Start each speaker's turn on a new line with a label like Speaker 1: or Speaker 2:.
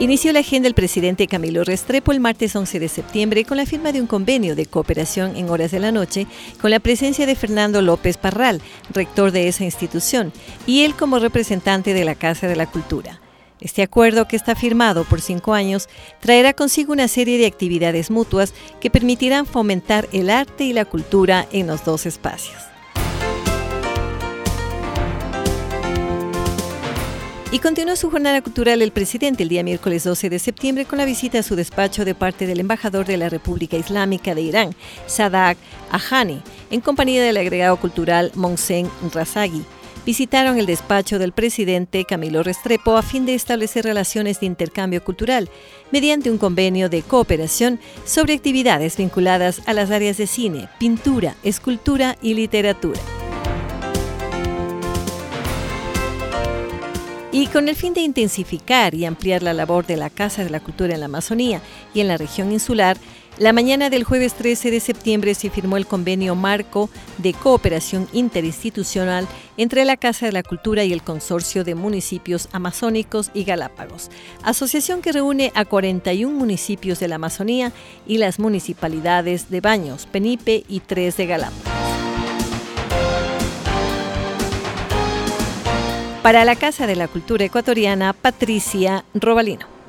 Speaker 1: Inició la agenda el presidente Camilo Restrepo el martes 11 de septiembre con la firma de un convenio de cooperación en horas de la noche con la presencia de Fernando López Parral, rector de esa institución, y él como representante de la Casa de la Cultura. Este acuerdo, que está firmado por 5 años, traerá consigo una serie de actividades mutuas que permitirán fomentar el arte y la cultura en los dos espacios. Y continuó su jornada cultural el presidente el día miércoles 12 de septiembre con la visita a su despacho de parte del embajador de la República Islámica de Irán, Sadak Ahani, en compañía del agregado cultural Mohsen Razagui. Visitaron el despacho del presidente Camilo Restrepo a fin de establecer relaciones de intercambio cultural mediante un convenio de cooperación sobre actividades vinculadas a las áreas de cine, pintura, escultura y literatura. Y con el fin de intensificar y ampliar la labor de la Casa de la Cultura en la Amazonía y en la región insular, la mañana del jueves 13 de septiembre se firmó el convenio marco de cooperación interinstitucional entre la Casa de la Cultura y el Consorcio de Municipios Amazónicos y Galápagos, asociación que reúne a 41 municipios de la Amazonía y las municipalidades de Baños, Penipe y 3 de Galápagos. Para la Casa de la Cultura Ecuatoriana, Patricia Robalino.